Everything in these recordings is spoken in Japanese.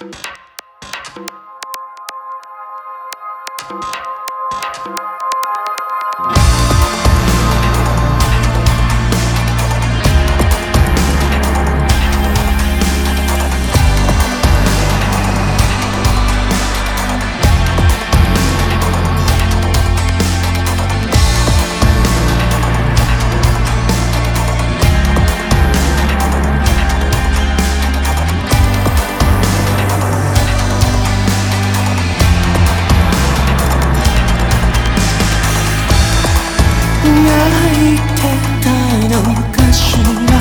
泣いてたのかしら。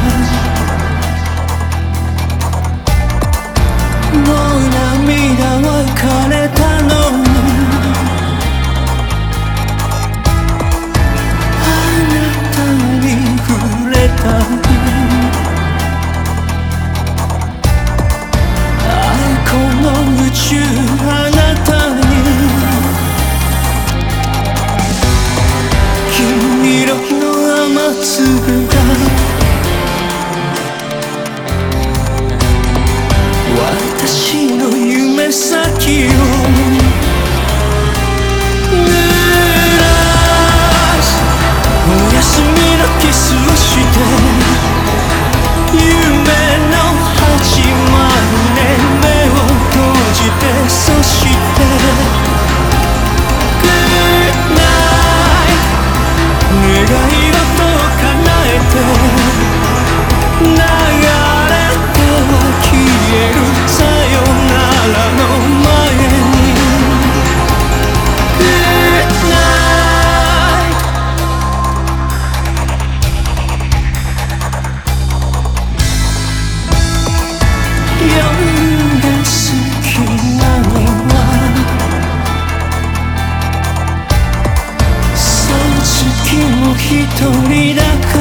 もう涙は枯れたのに、あなたに触れたこの宇宙、あなたに金色の雨粒が私の夢先を濡らす。おやすみのキスをして夢の始まりね。目を閉じて、そしてGood night、願い事を叶えて流れては消えるさよならの前に Good night。 夜が好きなのは月も一人だから。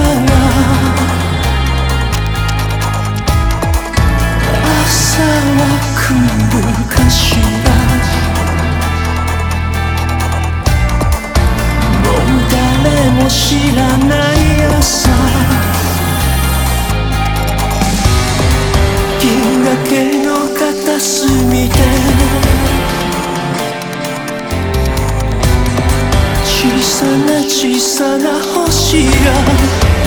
朝は来るかしら。もう誰も知らない朝、銀河系の片隅で小さな小さな星が